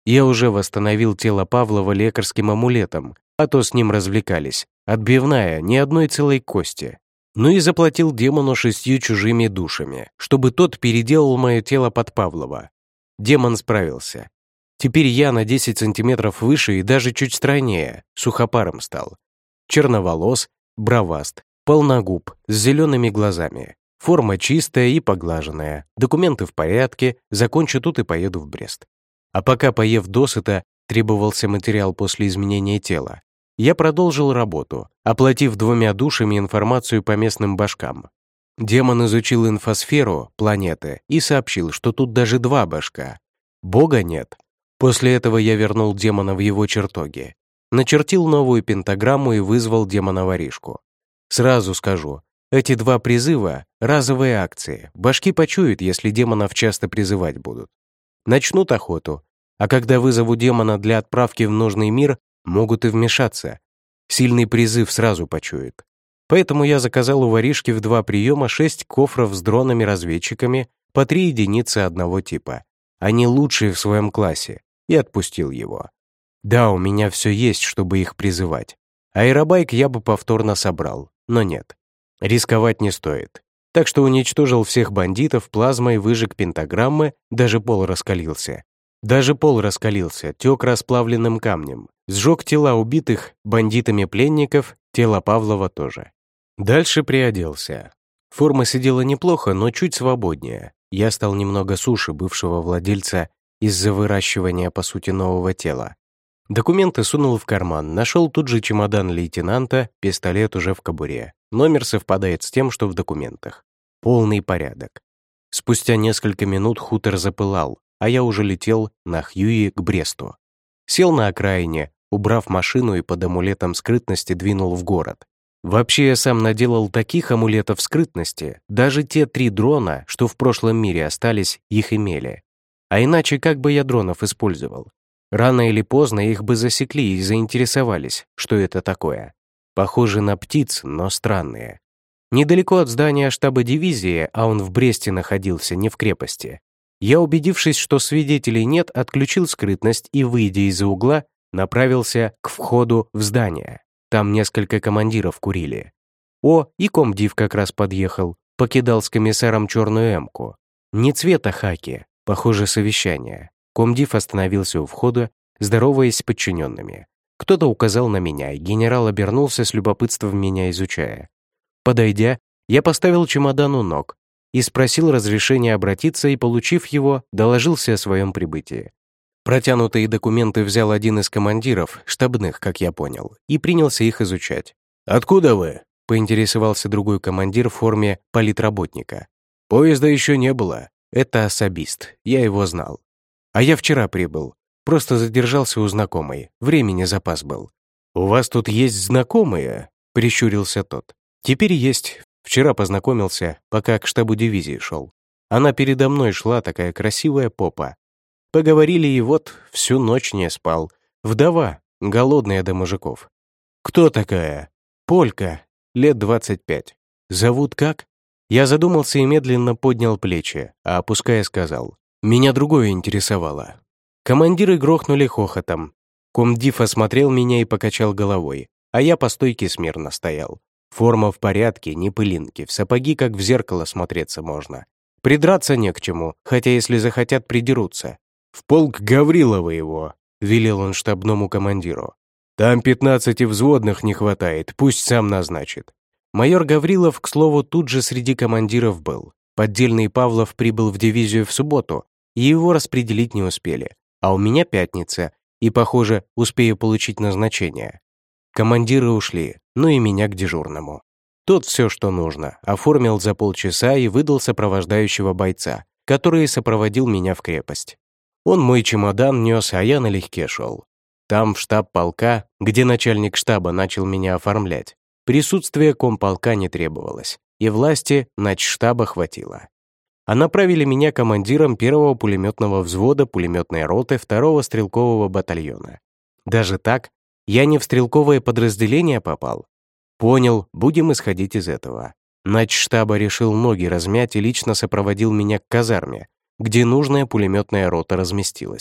Я уже восстановил тело Павлова лекарским амулетом, а то с ним развлекались. Отбивная, ни одной целой кости. Ну и заплатил демону шестью чужими душами, чтобы тот переделал мое тело под Павлова. Демон справился. Теперь я на десять сантиметров выше и даже чуть стройнее, сухопаром стал. Черноволос, броваст, полногуб, с зелеными глазами. Форма чистая и поглаженная, документы в порядке, закончу тут и поеду в Брест. А пока, поев досыта, требовался материал после изменения тела, я продолжил работу, оплатив двумя душами информацию по местным башкам. Демон изучил инфосферу планеты и сообщил, что тут даже два башка. Бога нет. После этого я вернул демона в его чертоги, начертил новую пентаграмму и вызвал демона-воришку. Сразу скажу, эти два призыва — разовые акции, башки почуют, если демонов часто призывать будут. Начнут охоту, а когда вызову демона для отправки в нужный мир, могут и вмешаться. Сильный призыв сразу почует. Поэтому я заказал у воришки в два приема шесть кофров с дронами-разведчиками по три единицы одного типа. Они лучшие в своем классе, и отпустил его. Да, у меня все есть, чтобы их призывать. Аэробайк я бы повторно собрал, но нет. Рисковать не стоит. Так что уничтожил всех бандитов плазмой, выжег пентаграммы, даже пол раскалился. Даже пол раскалился, тек расплавленным камнем. Сжег тела убитых бандитами пленников, тело Павлова тоже. Дальше приоделся. Форма сидела неплохо, но чуть свободнее. Я стал немного суше бывшего владельца из-за выращивания, по сути, нового тела. Документы сунул в карман, нашел тут же чемодан лейтенанта, пистолет уже в кобуре. Номер совпадает с тем, что в документах. Полный порядок. Спустя несколько минут хутор запылал, а я уже летел на Хьюи к Бресту. Сел на окраине, убрав машину и под амулетом скрытности двинул в город. Вообще я сам наделал таких амулетов скрытности, даже те три дрона, что в прошлом мире остались, их имели. А иначе как бы я дронов использовал? Рано или поздно их бы засекли и заинтересовались, что это такое. Похожи на птиц, но странные. Недалеко от здания штаба дивизии, а он в Бресте находился, не в крепости. Я, убедившись, что свидетелей нет, отключил скрытность и, выйдя из-за угла, направился к входу в здание. Там несколько командиров курили. О, и комдив как раз подъехал, покидал с комиссаром черную эмку. Не цвета хаки, похоже, совещание. Комдив остановился у входа, здороваясь с подчиненными. Кто-то указал на меня, и генерал обернулся с любопытством, меня изучая. Подойдя, я поставил чемодан у ног и спросил разрешения обратиться, и, получив его, доложился о своем прибытии. Протянутые документы взял один из командиров, штабных, как я понял, и принялся их изучать. «Откуда вы?» — поинтересовался другой командир в форме политработника. «Поезда еще не было. Это особист, я его знал. А я вчера прибыл, просто задержался у знакомой, времени запас был». «У вас тут есть знакомые?» — прищурился тот. «Теперь есть. Вчера познакомился, пока к штабу дивизии шел. Она передо мной шла, такая красивая попа. Поговорили, и вот всю ночь не спал. Вдова, голодная до мужиков». «Кто такая?» «Полька, лет двадцать пять. Зовут как?» Я задумался и медленно поднял плечи, а опуская сказал. «Меня другое интересовало». Командиры грохнули хохотом. Комдив осмотрел меня и покачал головой, а я по стойке смирно стоял. Форма в порядке, не пылинки, в сапоги как в зеркало смотреться можно. Придраться не к чему, хотя если захотят, придерутся. «В полк Гаврилова его», — велел он штабному командиру. «Там пятнадцати взводных не хватает, пусть сам назначит». Майор Гаврилов, к слову, тут же среди командиров был. Поддельный Павлов прибыл в дивизию в субботу, и его распределить не успели. А у меня пятница, и, похоже, успею получить назначение. Командиры ушли, ну и меня к дежурному. Тот все, что нужно, оформил за полчаса и выдал сопровождающего бойца, который сопроводил меня в крепость. Он мой чемодан нес, а я налегке шел. Там, в штаб полка, где начальник штаба начал меня оформлять, присутствие комполка не требовалось, и власти начштаба хватило. А направили меня командиром первого пулеметного взвода пулеметной роты второго стрелкового батальона. Даже так? Я не в стрелковое подразделение попал? Понял, будем исходить из этого. Начштаба решил ноги размять и лично сопроводил меня к казарме, где нужная пулеметная рота разместилась.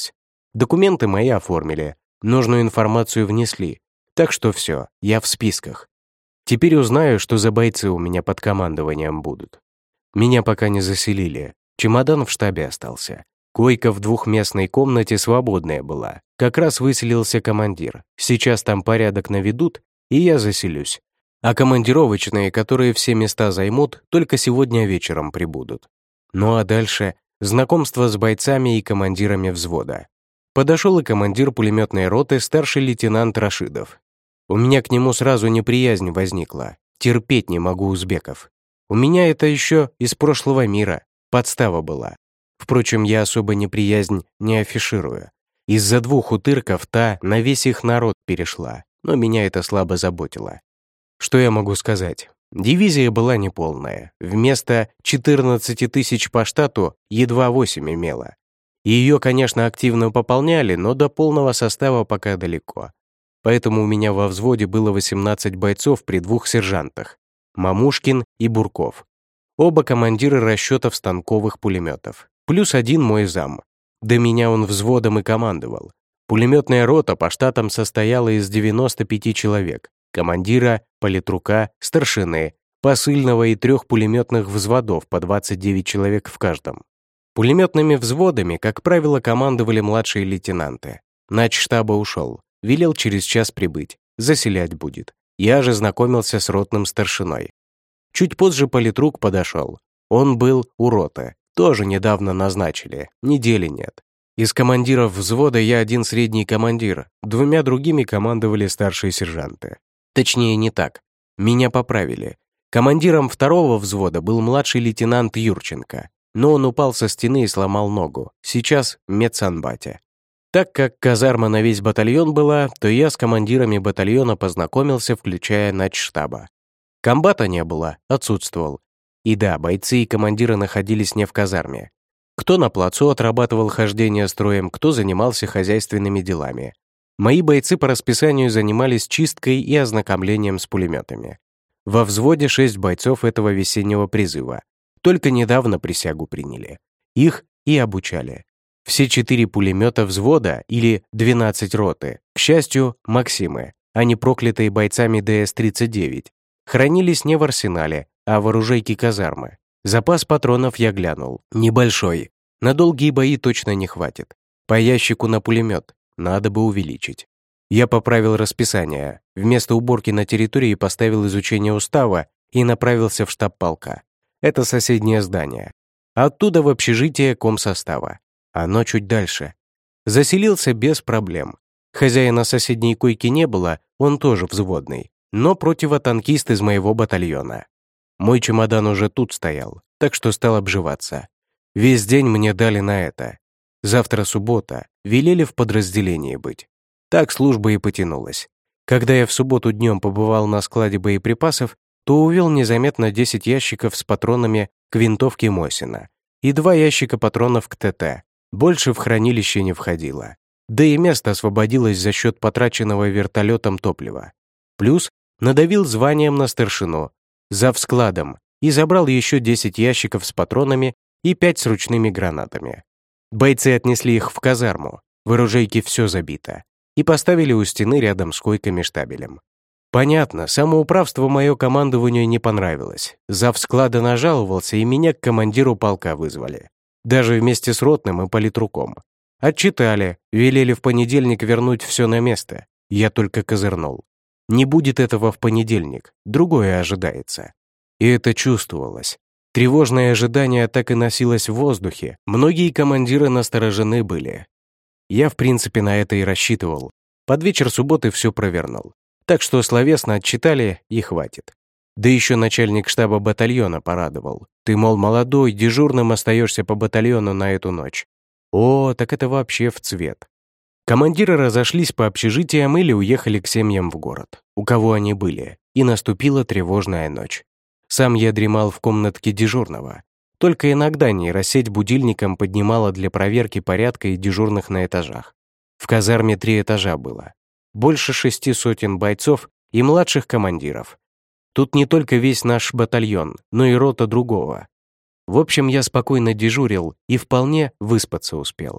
Документы мои оформили, нужную информацию внесли, так что все, я в списках. Теперь узнаю, что за бойцы у меня под командованием будут. Меня пока не заселили, чемодан в штабе остался. Койка в двухместной комнате свободная была. Как раз выселился командир. Сейчас там порядок наведут, и я заселюсь. А командировочные, которые все места займут, только сегодня вечером прибудут. Ну а дальше знакомство с бойцами и командирами взвода. Подошел и командир пулеметной роты, старший лейтенант Рашидов. У меня к нему сразу неприязнь возникла. Терпеть не могу узбеков. У меня это еще из прошлого мира. Подстава была. Впрочем, я особо неприязнь не афиширую. Из-за двух утырков та на весь их народ перешла, но меня это слабо заботило. Что я могу сказать? Дивизия была неполная. Вместо четырнадцати тысяч по штату едва восемь имела. Ее, конечно, активно пополняли, но до полного состава пока далеко. Поэтому у меня во взводе было восемнадцать бойцов при двух сержантах — Мамушкин и Бурков. Оба командиры расчетов станковых пулеметов. Плюс один мой зам. До меня он взводом и командовал. Пулеметная рота по штатам состояла из девяноста пяти человек. Командира, политрука, старшины, посыльного и трех пулеметных взводов по двадцать девять человек в каждом. Пулеметными взводами, как правило, командовали младшие лейтенанты. Начштаба ушел, велел через час прибыть, заселять будет. Я же знакомился с ротным старшиной. Чуть позже политрук подошел. Он был у роты. Тоже недавно назначили, недели нет. Из командиров взвода я один средний командир, двумя другими командовали старшие сержанты. Точнее, не так. Меня поправили. Командиром второго взвода был младший лейтенант Юрченко, но он упал со стены и сломал ногу. Сейчас медсанбате. Так как казарма на весь батальон была, то я с командирами батальона познакомился, включая начштаба. Комбата не было, отсутствовал. И да, бойцы и командиры находились не в казарме. Кто на плацу отрабатывал хождение строем, кто занимался хозяйственными делами. Мои бойцы по расписанию занимались чисткой и ознакомлением с пулеметами. Во взводе шесть бойцов этого весеннего призыва. Только недавно присягу приняли. Их и обучали. Все четыре пулемета взвода, или двенадцать роты, к счастью, Максимы, а не проклятые бойцами дэ эс тридцать девять, хранились не в арсенале, а в оружейке казармы. Запас патронов я глянул. Небольшой. На долгие бои точно не хватит. По ящику на пулемет. Надо бы увеличить. Я поправил расписание. Вместо уборки на территории поставил изучение устава и направился в штаб полка. Это соседнее здание. Оттуда в общежитие комсостава. Оно чуть дальше. Заселился без проблем. Хозяина соседней койки не было, он тоже взводный, но противотанкист из моего батальона. Мой чемодан уже тут стоял, так что стал обживаться. Весь день мне дали на это. Завтра суббота, велели в подразделении быть. Так служба и потянулась. Когда я в субботу днем побывал на складе боеприпасов, то увел незаметно десять ящиков с патронами к винтовке Мосина и два ящика патронов к ТТ. Больше в хранилище не входило. Да и место освободилось за счет потраченного вертолетом топлива. Плюс надавил званием на старшину, зав складом, и забрал еще десять ящиков с патронами и пять с ручными гранатами. Бойцы отнесли их в казарму, в оружейке все забито, и поставили у стены рядом с койками штабелем. Понятно, самоуправство мое командованию не понравилось. Зав склада нажаловался, и меня к командиру полка вызвали. Даже вместе с ротным и политруком. Отчитали, велели в понедельник вернуть все на место. Я только козырнул. Не будет этого в понедельник, другое ожидается. И это чувствовалось. Тревожное ожидание так и носилось в воздухе. Многие командиры насторожены были. Я, в принципе, на это и рассчитывал. Под вечер субботы все провернул. Так что словесно отчитали, и хватит. Да еще начальник штаба батальона порадовал. Ты, мол, молодой, дежурным остаешься по батальону на эту ночь. О, так это вообще в цвет. Командиры разошлись по общежитиям или уехали к семьям в город, у кого они были, и наступила тревожная ночь. Сам я дремал в комнатке дежурного. Только иногда нейросеть будильником поднимала для проверки порядка и дежурных на этажах. В казарме три этажа было. Больше шести сотен бойцов и младших командиров. Тут не только весь наш батальон, но и рота другого. В общем, я спокойно дежурил и вполне выспаться успел.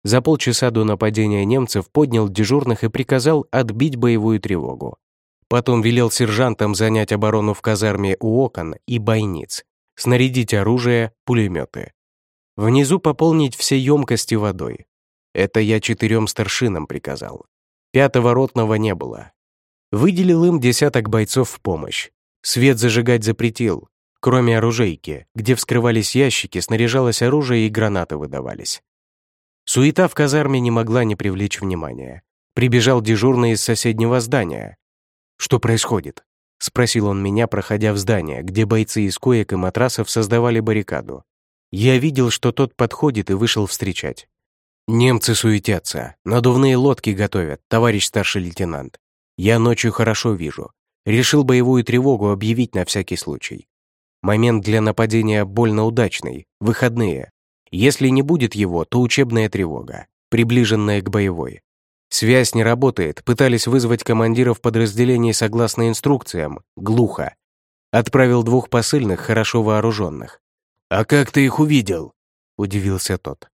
За полчаса до нападения немцев поднял дежурных и приказал отбить боевую тревогу. Потом велел сержантам занять оборону в казарме у окон и бойниц, снарядить оружие, пулеметы. Внизу пополнить все емкости водой. Это я четырем старшинам приказал. Пятого ротного не было. Выделил им десяток бойцов в помощь. Свет зажигать запретил, кроме оружейки, где вскрывались ящики, снаряжалось оружие и гранаты выдавались. Суета в казарме не могла не привлечь внимания. Прибежал дежурный из соседнего здания. «Что происходит?» — спросил он меня, проходя в здание, где бойцы из коек и матрасов создавали баррикаду. Я видел, что тот подходит, и вышел встречать. «Немцы суетятся, надувные лодки готовят, товарищ старший лейтенант. Я ночью хорошо вижу. Решил боевую тревогу объявить на всякий случай. Момент для нападения больно удачный, выходные. Если не будет его, то учебная тревога, приближенная к боевой. Связь не работает, пытались вызвать командиров подразделений согласно инструкциям, глухо. Отправил двух посыльных, хорошо вооруженных. «А как ты их увидел?» — удивился тот.